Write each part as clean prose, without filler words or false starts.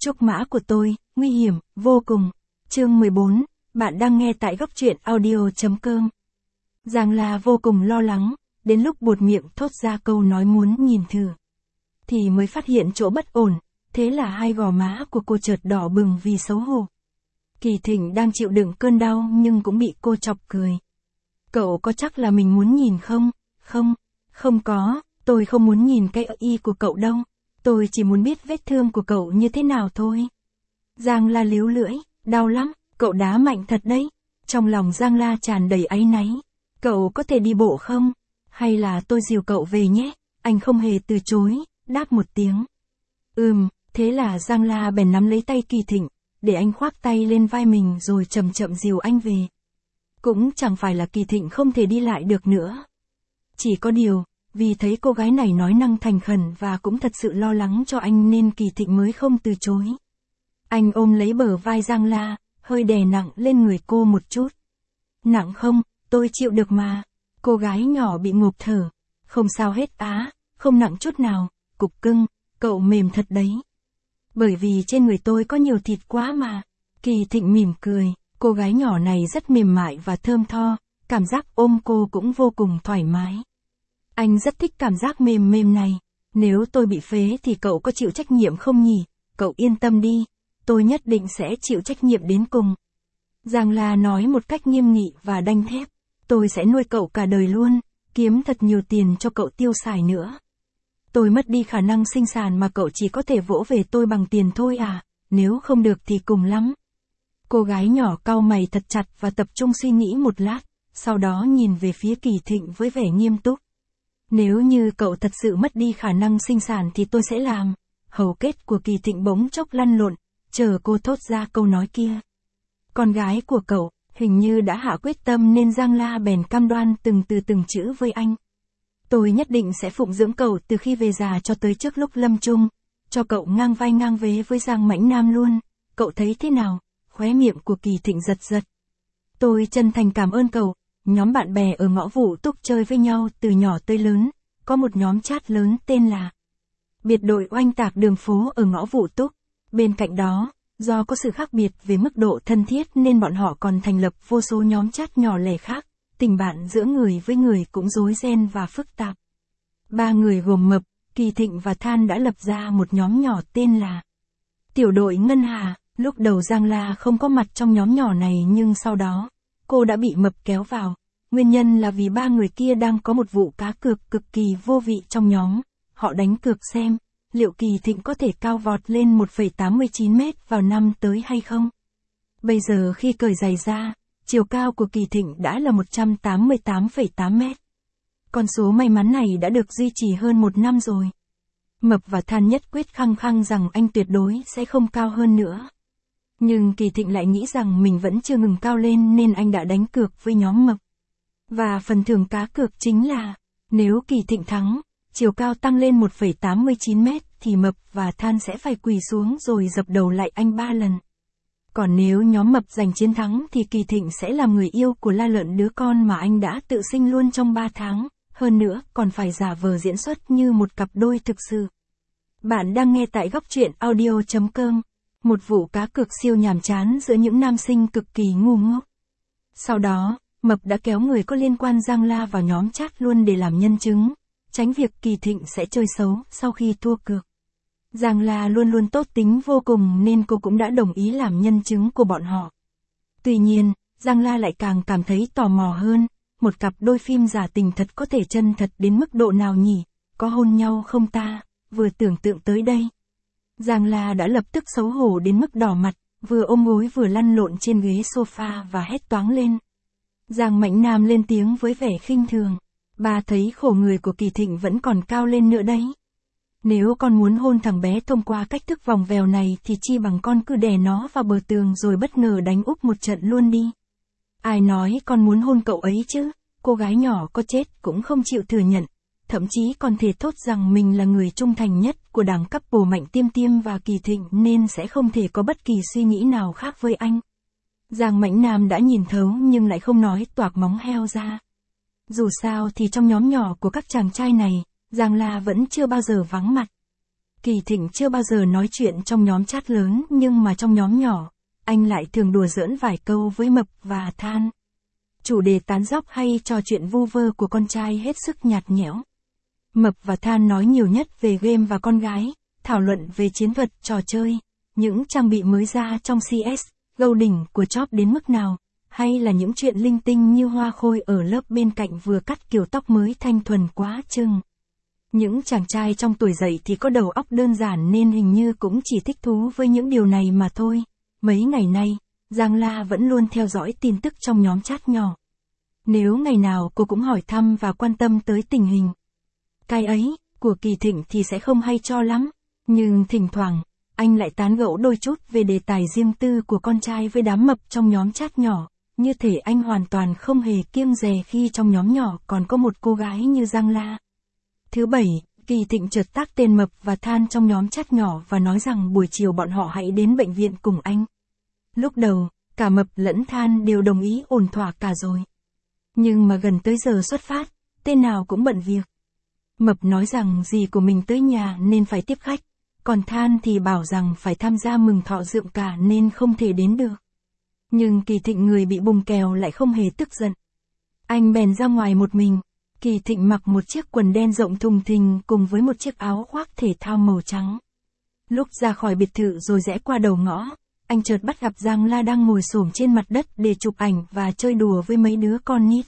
Trúc mã của tôi, nguy hiểm, vô cùng. Chương 14, bạn đang nghe tại góc truyện audio.com. Giang La vô cùng lo lắng, đến lúc buột miệng thốt ra câu nói muốn nhìn thử. Thì mới phát hiện chỗ bất ổn, thế là hai gò má của cô chợt đỏ bừng vì xấu hổ. Kỳ Thịnh đang chịu đựng cơn đau nhưng cũng bị cô chọc cười. Cậu có chắc là mình muốn nhìn không? Không có, tôi không muốn nhìn cái y của cậu đâu. Tôi chỉ muốn biết vết thương của cậu như thế nào thôi. Giang La líu lưỡi, đau lắm, cậu đá mạnh thật đấy. Trong lòng Giang La tràn đầy áy náy. Cậu có thể đi bộ không? Hay là tôi dìu cậu về nhé? Anh không hề từ chối, đáp một tiếng. Thế là Giang La bèn nắm lấy tay Kỳ Thịnh, để anh khoác tay lên vai mình rồi chậm chậm dìu anh về. Cũng chẳng phải là Kỳ Thịnh không thể đi lại được nữa. Chỉ có điều, vì thấy cô gái này nói năng thành khẩn và cũng thật sự lo lắng cho anh nên Kỳ Thịnh mới không từ chối. Anh ôm lấy bờ vai Giang La, hơi đè nặng lên người cô một chút. Nặng không, tôi chịu được mà. Cô gái nhỏ bị ngộp thở. Không sao hết á, không nặng chút nào, cục cưng, cậu mềm thật đấy. Bởi vì trên người tôi có nhiều thịt quá mà. Kỳ Thịnh mỉm cười, cô gái nhỏ này rất mềm mại và thơm tho, cảm giác ôm cô cũng vô cùng thoải mái. Anh rất thích cảm giác mềm này. Nếu tôi bị phế thì cậu có chịu trách nhiệm không nhỉ? Cậu yên tâm đi, tôi nhất định sẽ chịu trách nhiệm đến cùng. Giang La nói một cách nghiêm nghị và đanh thép. Tôi sẽ nuôi cậu cả đời luôn, kiếm thật nhiều tiền cho cậu tiêu xài nữa. Tôi mất đi khả năng sinh sản mà cậu chỉ có thể vỗ về tôi bằng tiền thôi à, nếu không được thì cùng lắm. Cô gái nhỏ cau mày thật chặt và tập trung suy nghĩ một lát, sau đó nhìn về phía Kỳ Thịnh với vẻ nghiêm túc. Nếu như cậu thật sự mất đi khả năng sinh sản thì tôi sẽ làm. Hầu kết của Kỳ Thịnh bỗng chốc lăn lộn, chờ cô thốt ra câu nói kia. Con gái của cậu, hình như đã hạ quyết tâm nên Giang La bèn cam đoan từng chữ với anh. Tôi nhất định sẽ phụng dưỡng cậu từ khi về già cho tới trước lúc lâm chung, cho cậu ngang vai ngang vế với Giang Mãnh Nam luôn. Cậu thấy thế nào? Khóe miệng của Kỳ Thịnh giật. Tôi chân thành cảm ơn cậu. Nhóm bạn bè ở ngõ Vũ Túc chơi với nhau từ nhỏ tới lớn, có một nhóm chat lớn tên là Biệt đội oanh tạc đường phố ở ngõ Vũ Túc. Bên cạnh đó, do có sự khác biệt về mức độ thân thiết nên bọn họ còn thành lập vô số nhóm chat nhỏ lẻ khác, tình bạn giữa người với người cũng rối ren và phức tạp. Ba người gồm Mập, Kỳ Thịnh và Than đã lập ra một nhóm nhỏ tên là Tiểu đội Ngân Hà. Lúc đầu Giang La không có mặt trong nhóm nhỏ này nhưng sau đó, cô đã bị Mập kéo vào. Nguyên nhân là vì ba người kia đang có một vụ cá cược cực kỳ vô vị trong nhóm. Họ đánh cược xem, liệu Kỳ Thịnh có thể cao vọt lên 1,89 mét vào năm tới hay không. Bây giờ khi cởi giày ra, chiều cao của Kỳ Thịnh đã là 188,8 mét. Con số may mắn này đã được duy trì hơn một năm rồi. Mập và Than nhất quyết khăng khăng rằng anh tuyệt đối sẽ không cao hơn nữa. Nhưng Kỳ Thịnh lại nghĩ rằng mình vẫn chưa ngừng cao lên nên anh đã đánh cược với nhóm Mập. Và phần thưởng cá cược chính là, nếu Kỳ Thịnh thắng, chiều cao tăng lên 1,89 mét thì Mập và Than sẽ phải quỳ xuống rồi dập đầu lại anh 3 lần. Còn nếu nhóm Mập giành chiến thắng thì Kỳ Thịnh sẽ làm người yêu của La Lợn, đứa con mà anh đã tự sinh luôn trong 3 tháng, hơn nữa còn phải giả vờ diễn xuất như một cặp đôi thực sự. Bạn đang nghe tại góc truyện audio.com, một vụ cá cược siêu nhàm chán giữa những nam sinh cực kỳ ngu ngốc. Sau đó, Mập đã kéo người có liên quan Giang La vào nhóm chat luôn để làm nhân chứng, tránh việc Kỳ Thịnh sẽ chơi xấu sau khi thua cược. Giang La luôn luôn tốt tính vô cùng nên cô cũng đã đồng ý làm nhân chứng của bọn họ. Tuy nhiên, Giang La lại càng cảm thấy tò mò hơn, một cặp đôi phim giả tình thật có thể chân thật đến mức độ nào nhỉ, có hôn nhau không ta, vừa tưởng tượng tới đây. Giang La đã lập tức xấu hổ đến mức đỏ mặt, vừa ôm gối vừa lăn lộn trên ghế sofa và hét toáng lên. Giang Mãnh Nam lên tiếng với vẻ khinh thường. Ba thấy khổ người của Kỳ Thịnh vẫn còn cao lên nữa đấy. Nếu con muốn hôn thằng bé thông qua cách thức vòng vèo này thì chi bằng con cứ đè nó vào bờ tường rồi bất ngờ đánh úp một trận luôn đi. Ai nói con muốn hôn cậu ấy chứ? Cô gái nhỏ có chết cũng không chịu thừa nhận. Thậm chí còn thề thốt rằng mình là người trung thành nhất của đảng couple Mạnh Tiêm Tiêm và Kỳ Thịnh nên sẽ không thể có bất kỳ suy nghĩ nào khác với anh. Giang Mãnh Nam đã nhìn thấu nhưng lại không nói toạc móng heo ra. Dù sao thì trong nhóm nhỏ của các chàng trai này, Giang La vẫn chưa bao giờ vắng mặt. Kỳ Thịnh chưa bao giờ nói chuyện trong nhóm chat lớn nhưng mà trong nhóm nhỏ, anh lại thường đùa giỡn vài câu với Mập và Than. Chủ đề tán dóc hay trò chuyện vu vơ của con trai hết sức nhạt nhẽo. Mập và Than nói nhiều nhất về game và con gái, thảo luận về chiến thuật, trò chơi, những trang bị mới ra trong CS, GO đỉnh của Chop đến mức nào, hay là những chuyện linh tinh như Hoa Khôi ở lớp bên cạnh vừa cắt kiểu tóc mới thanh thuần quá chừng. Những chàng trai trong tuổi dậy thì có đầu óc đơn giản nên hình như cũng chỉ thích thú với những điều này mà thôi. Mấy ngày nay, Giang La vẫn luôn theo dõi tin tức trong nhóm chat nhỏ. Nếu ngày nào cô cũng hỏi thăm và quan tâm tới tình hình. Cái ấy, của Kỳ Thịnh thì sẽ không hay cho lắm, nhưng thỉnh thoảng, anh lại tán gẫu đôi chút về đề tài riêng tư của con trai với đám mập trong nhóm chat nhỏ, như thể anh hoàn toàn không hề kiêng dè khi trong nhóm nhỏ còn có một cô gái như Giang La. Thứ bảy, Kỳ Thịnh chợt tác tên Mập và Than trong nhóm chat nhỏ và nói rằng buổi chiều bọn họ hãy đến bệnh viện cùng anh. Lúc đầu, cả Mập lẫn Than đều đồng ý ổn thỏa cả rồi. Nhưng mà gần tới giờ xuất phát, tên nào cũng bận việc. Mập nói rằng dì của mình tới nhà nên phải tiếp khách, còn Than thì bảo rằng phải tham gia mừng thọ rượu cả nên không thể đến được. Nhưng Kỳ Thịnh người bị bùng kèo lại không hề tức giận. Anh bèn ra ngoài một mình. Kỳ Thịnh mặc một chiếc quần đen rộng thùng thình cùng với một chiếc áo khoác thể thao màu trắng. Lúc ra khỏi biệt thự rồi rẽ qua đầu ngõ, anh chợt bắt gặp Giang La đang ngồi xổm trên mặt đất để chụp ảnh và chơi đùa với mấy đứa con nít.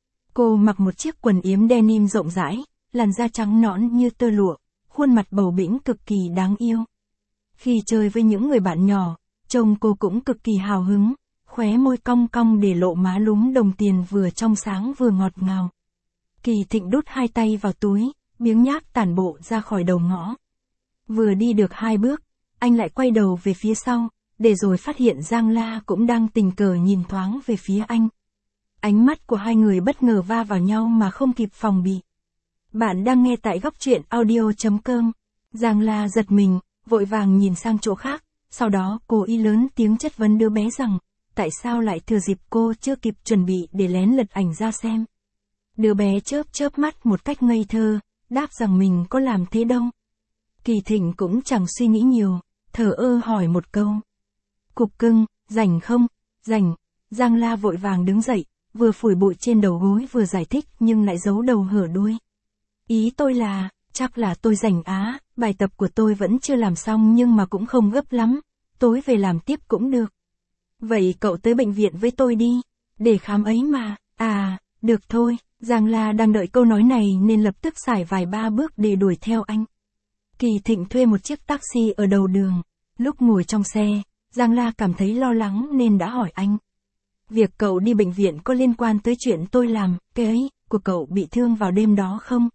Cô mặc một chiếc quần yếm denim rộng rãi, làn da trắng nõn như tơ lụa, khuôn mặt bầu bĩnh cực kỳ đáng yêu. Khi chơi với những người bạn nhỏ, trông cô cũng cực kỳ hào hứng, khóe môi cong cong để lộ má lúm đồng tiền vừa trong sáng vừa ngọt ngào. Kỳ Thịnh đút hai tay vào túi, biếng nhác tản bộ ra khỏi đầu ngõ. Vừa đi được 2 bước, anh lại quay đầu về phía sau, để rồi phát hiện Giang La cũng đang tình cờ nhìn thoáng về phía anh. Ánh mắt của hai người bất ngờ va vào nhau mà không kịp phòng bị. Bạn đang nghe tại góc truyện audio.com. Giang La giật mình, vội vàng nhìn sang chỗ khác, sau đó cô ý lớn tiếng chất vấn đứa bé rằng, tại sao lại thừa dịp cô chưa kịp chuẩn bị để lén lật ảnh ra xem. Đứa bé chớp mắt một cách ngây thơ, đáp rằng mình có làm thế đâu. Kỳ Thịnh cũng chẳng suy nghĩ nhiều, thờ ơ hỏi một câu. Cục cưng, rảnh không? Rảnh. Giang La vội vàng đứng dậy, vừa phủi bụi trên đầu gối vừa giải thích nhưng lại giấu đầu hở đuôi. Ý tôi là, chắc là tôi rảnh á, bài tập của tôi vẫn chưa làm xong nhưng mà cũng không gấp lắm, tối về làm tiếp cũng được. Vậy cậu tới bệnh viện với tôi đi, để khám ấy mà. À, được thôi. Giang La đang đợi câu nói này nên lập tức xài vài ba bước để đuổi theo anh. Kỳ Thịnh thuê một chiếc taxi ở đầu đường. Lúc ngồi trong xe, Giang La cảm thấy lo lắng nên đã hỏi anh. Việc cậu đi bệnh viện có liên quan tới chuyện tôi làm, cái ấy, của cậu bị thương vào đêm đó không?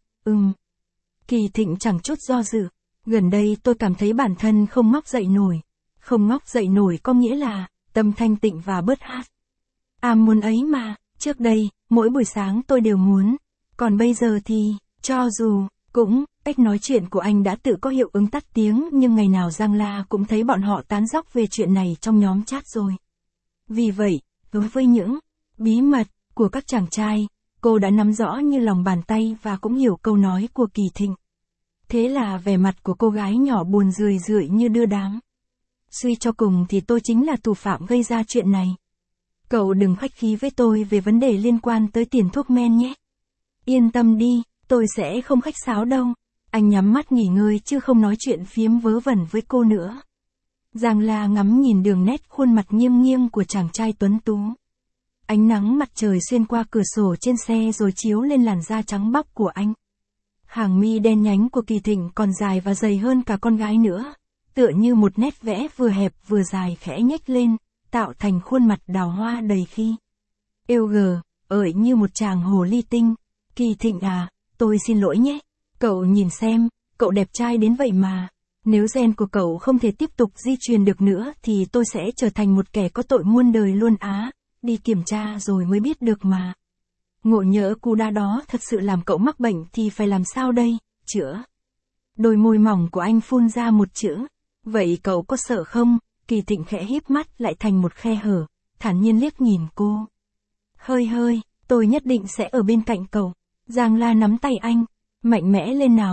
Kỳ Thịnh chẳng chút do dự. Gần đây tôi cảm thấy bản thân không ngóc dậy nổi. Không ngóc dậy nổi có nghĩa là, tâm thanh tịnh và bớt hát. Muốn ấy mà, trước đây, mỗi buổi sáng tôi đều muốn. Còn bây giờ thì, cho dù, cũng, cách nói chuyện của anh đã tự có hiệu ứng tắt tiếng nhưng ngày nào Giang La cũng thấy bọn họ tán dóc về chuyện này trong nhóm chat rồi. Vì vậy, đối với những bí mật của các chàng trai, cô đã nắm rõ như lòng bàn tay và cũng hiểu câu nói của Kỳ Thịnh. Thế là vẻ mặt của cô gái nhỏ buồn rười rượi như đưa đám. Suy cho cùng thì tôi chính là thủ phạm gây ra chuyện này. Cậu đừng khách khí với tôi về vấn đề liên quan tới tiền thuốc men nhé. Yên tâm đi, tôi sẽ không khách sáo đâu. Anh nhắm mắt nghỉ ngơi chứ không nói chuyện phiếm vớ vẩn với cô nữa. Giang La ngắm nhìn đường nét khuôn mặt nghiêm nghiêng của chàng trai tuấn tú. Ánh nắng mặt trời xuyên qua cửa sổ trên xe rồi chiếu lên làn da trắng bóc của anh. Hàng mi đen nhánh của Kỳ Thịnh còn dài và dày hơn cả con gái nữa. Tựa như một nét vẽ vừa hẹp vừa dài khẽ nhếch lên, tạo thành khuôn mặt đào hoa đầy khi. Yêu gờ, ởi như một chàng hồ ly tinh. Kỳ Thịnh à, tôi xin lỗi nhé. Cậu nhìn xem, cậu đẹp trai đến vậy mà. Nếu gen của cậu không thể tiếp tục di truyền được nữa thì tôi sẽ trở thành một kẻ có tội muôn đời luôn á. Đi kiểm tra rồi mới biết được mà. Ngộ nhỡ cú đá đó thật sự làm cậu mắc bệnh thì phải làm sao đây, chữa? Đôi môi mỏng của anh phun ra một chữ. Vậy cậu có sợ không? Kỳ Thịnh khẽ híp mắt lại thành một khe hở, thản nhiên liếc nhìn cô. Hơi, tôi nhất định sẽ ở bên cạnh cậu. Giang La nắm tay anh, mạnh mẽ lên nào.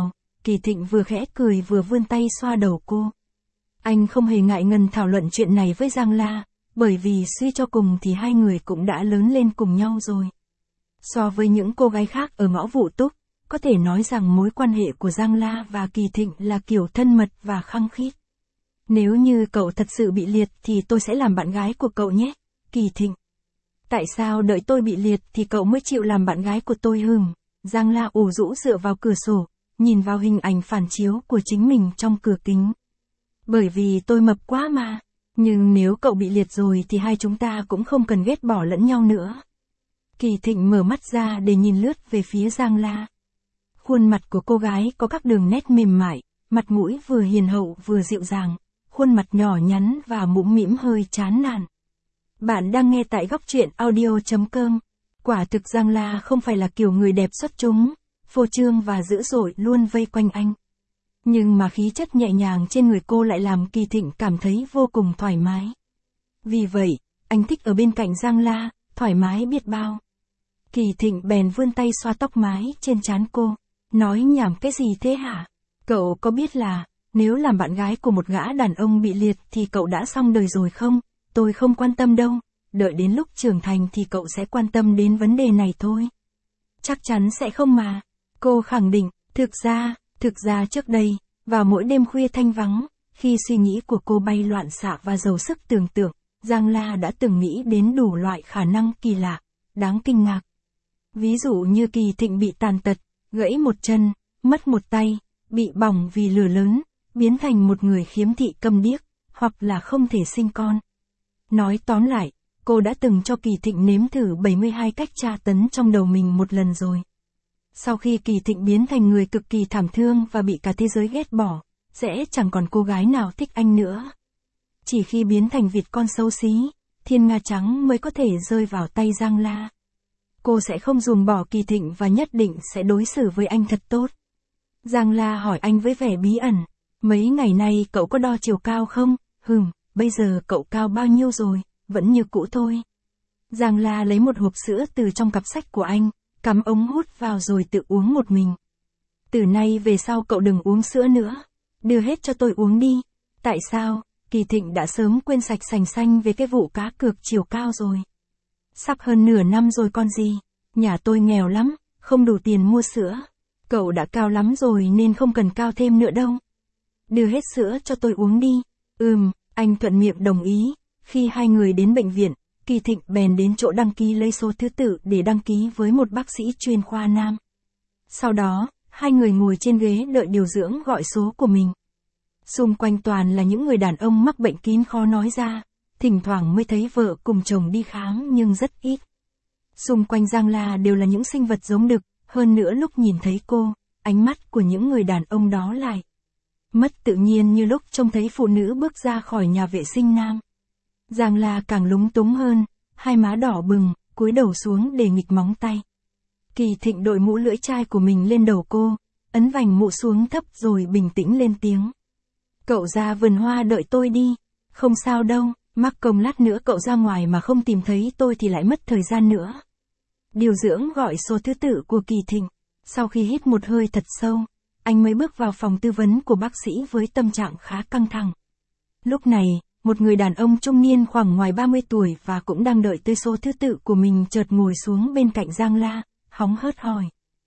Kỳ Thịnh vừa khẽ cười vừa vươn tay xoa đầu cô. Anh không hề ngại ngần thảo luận chuyện này với Giang La, bởi vì suy cho cùng thì hai người cũng đã lớn lên cùng nhau rồi. So với những cô gái khác ở ngõ Vũ Túc, có thể nói rằng mối quan hệ của Giang La và Kỳ Thịnh là kiểu thân mật và khăng khít. Nếu như cậu thật sự bị liệt thì tôi sẽ làm bạn gái của cậu nhé, Kỳ Thịnh. Tại sao đợi tôi bị liệt thì cậu mới chịu làm bạn gái của tôi hừm? Giang La ủ rũ dựa vào cửa sổ, nhìn vào hình ảnh phản chiếu của chính mình trong cửa kính. Bởi vì tôi mập quá mà. Nhưng nếu cậu bị liệt rồi thì hai chúng ta cũng không cần ghét bỏ lẫn nhau nữa. Kỳ Thịnh mở mắt ra để nhìn lướt về phía Giang La. Khuôn mặt của cô gái có các đường nét mềm mại, mặt mũi vừa hiền hậu vừa dịu dàng, khuôn mặt nhỏ nhắn và mũm mĩm hơi chán nản. Bạn đang nghe tại góc truyện audio.com. Quả thực Giang La không phải là kiểu người đẹp xuất chúng, phô trương và dữ dội luôn vây quanh anh. Nhưng mà khí chất nhẹ nhàng trên người cô lại làm Kỳ Thịnh cảm thấy vô cùng thoải mái. Vì vậy, anh thích ở bên cạnh Giang La, thoải mái biết bao. Kỳ Thịnh bèn vươn tay xoa tóc mái trên trán cô, nói nhảm cái gì thế hả? Cậu có biết là, nếu làm bạn gái của một gã đàn ông bị liệt thì cậu đã xong đời rồi không? Tôi không quan tâm đâu, đợi đến lúc trưởng thành thì cậu sẽ quan tâm đến vấn đề này thôi. Chắc chắn sẽ không mà. Cô khẳng định, thực ra trước đây, vào mỗi đêm khuya thanh vắng, khi suy nghĩ của cô bay loạn xạ và giàu sức tưởng tượng, Giang La đã từng nghĩ đến đủ loại khả năng kỳ lạ, đáng kinh ngạc. Ví dụ như Kỳ Thịnh bị tàn tật, gãy một chân, mất một tay, bị bỏng vì lửa lớn, biến thành một người khiếm thị câm điếc, hoặc là không thể sinh con. Nói tóm lại, cô đã từng cho Kỳ Thịnh nếm thử 72 cách tra tấn trong đầu mình một lần rồi. Sau khi Kỳ Thịnh biến thành người cực kỳ thảm thương và bị cả thế giới ghét bỏ, sẽ chẳng còn cô gái nào thích anh nữa. Chỉ khi biến thành vịt con xấu xí, thiên nga trắng mới có thể rơi vào tay Giang La. Cô sẽ không ruồng bỏ Kỳ Thịnh và nhất định sẽ đối xử với anh thật tốt. Giang La hỏi anh với vẻ bí ẩn, mấy ngày nay cậu có đo chiều cao không? Bây giờ cậu cao bao nhiêu rồi? Vẫn như cũ thôi. Giang La lấy một hộp sữa từ trong cặp sách của anh, cắm ống hút vào rồi tự uống một mình. Từ nay về sau cậu đừng uống sữa nữa. Đưa hết cho tôi uống đi. Tại sao? Kỳ Thịnh đã sớm quên sạch sành xanh về cái vụ cá cược chiều cao rồi. Sắp hơn nửa năm rồi con gì. Nhà tôi nghèo lắm, không đủ tiền mua sữa. Cậu đã cao lắm rồi nên không cần cao thêm nữa đâu. Đưa hết sữa cho tôi uống đi. Anh thuận miệng đồng ý. Khi hai người đến bệnh viện, Kỳ Thịnh bèn đến chỗ đăng ký lấy số thứ tự để đăng ký với một bác sĩ chuyên khoa nam. Sau đó, hai người ngồi trên ghế đợi điều dưỡng gọi số của mình. Xung quanh toàn là những người đàn ông mắc bệnh kín khó nói ra, thỉnh thoảng mới thấy vợ cùng chồng đi khám nhưng rất ít. Xung quanh Giang La đều là những sinh vật giống đực, hơn nữa lúc nhìn thấy cô, ánh mắt của những người đàn ông đó lại mất tự nhiên như lúc trông thấy phụ nữ bước ra khỏi nhà vệ sinh nam. Giang La càng lúng túng hơn, hai má đỏ bừng, cúi đầu xuống để nghịch móng tay. Kỳ Thịnh đội mũ lưỡi chai của mình lên đầu cô, ấn vành mũ xuống thấp rồi bình tĩnh lên tiếng. Cậu ra vườn hoa đợi tôi đi. Không sao đâu, mắc công lát nữa cậu ra ngoài mà không tìm thấy tôi thì lại mất thời gian nữa. Điều dưỡng gọi số thứ tự của Kỳ Thịnh. Sau khi hít một hơi thật sâu, anh mới bước vào phòng tư vấn của bác sĩ với tâm trạng khá căng thẳng. Lúc này, một người đàn ông trung niên khoảng ngoài 30 tuổi và cũng đang đợi tới số thứ tự của mình chợt ngồi xuống bên cạnh Giang La, hóng hớt hỏi.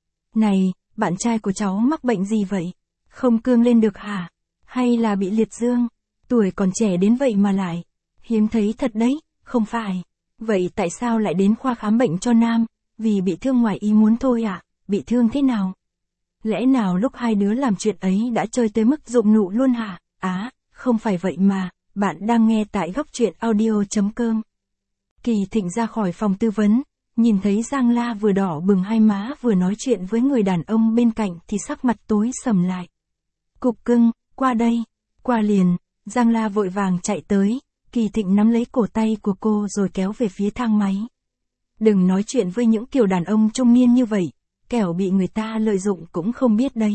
Này, bạn trai của cháu mắc bệnh gì vậy? Không cương lên được hả? Hay là bị liệt dương? Tuổi còn trẻ đến vậy mà lại. Hiếm thấy thật đấy, không phải. Vậy tại sao lại đến khoa khám bệnh cho nam? Vì bị thương ngoài ý muốn thôi à? Bị thương thế nào? Lẽ nào lúc hai đứa làm chuyện ấy đã chơi tới mức rụng nụ luôn hả? Không phải vậy mà, bạn đang nghe tại góc truyện audio.com. Kỳ Thịnh ra khỏi phòng tư vấn, nhìn thấy Giang La vừa đỏ bừng hai má vừa nói chuyện với người đàn ông bên cạnh thì sắc mặt tối sầm lại. Cục cưng, qua đây, qua liền. Giang La vội vàng chạy tới, Kỳ Thịnh nắm lấy cổ tay của cô rồi kéo về phía thang máy. Đừng nói chuyện với những kiểu đàn ông trung niên như vậy, kẻo bị người ta lợi dụng cũng không biết đấy.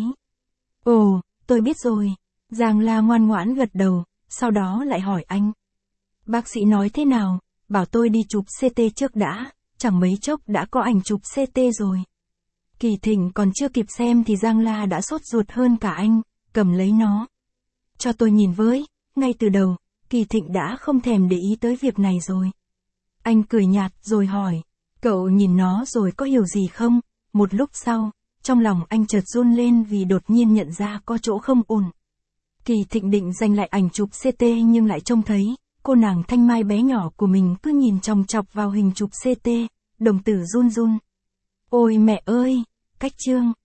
Ồ, tôi biết rồi. Giang La ngoan ngoãn gật đầu, sau đó lại hỏi anh. Bác sĩ nói thế nào? Bảo tôi đi chụp CT trước đã, chẳng mấy chốc đã có ảnh chụp CT rồi. Kỳ Thịnh còn chưa kịp xem thì Giang La đã sốt ruột hơn cả anh, cầm lấy nó. Cho tôi nhìn với, ngay từ đầu, Kỳ Thịnh đã không thèm để ý tới việc này rồi. Anh cười nhạt rồi hỏi, cậu nhìn nó rồi có hiểu gì không? Một lúc sau, trong lòng anh chợt run lên vì đột nhiên nhận ra có chỗ không ổn. Kỳ Thịnh định giành lại ảnh chụp CT nhưng lại trông thấy, cô nàng thanh mai bé nhỏ của mình cứ nhìn chòng chọc vào hình chụp CT, đồng tử run run. Ôi mẹ ơi, cách chương.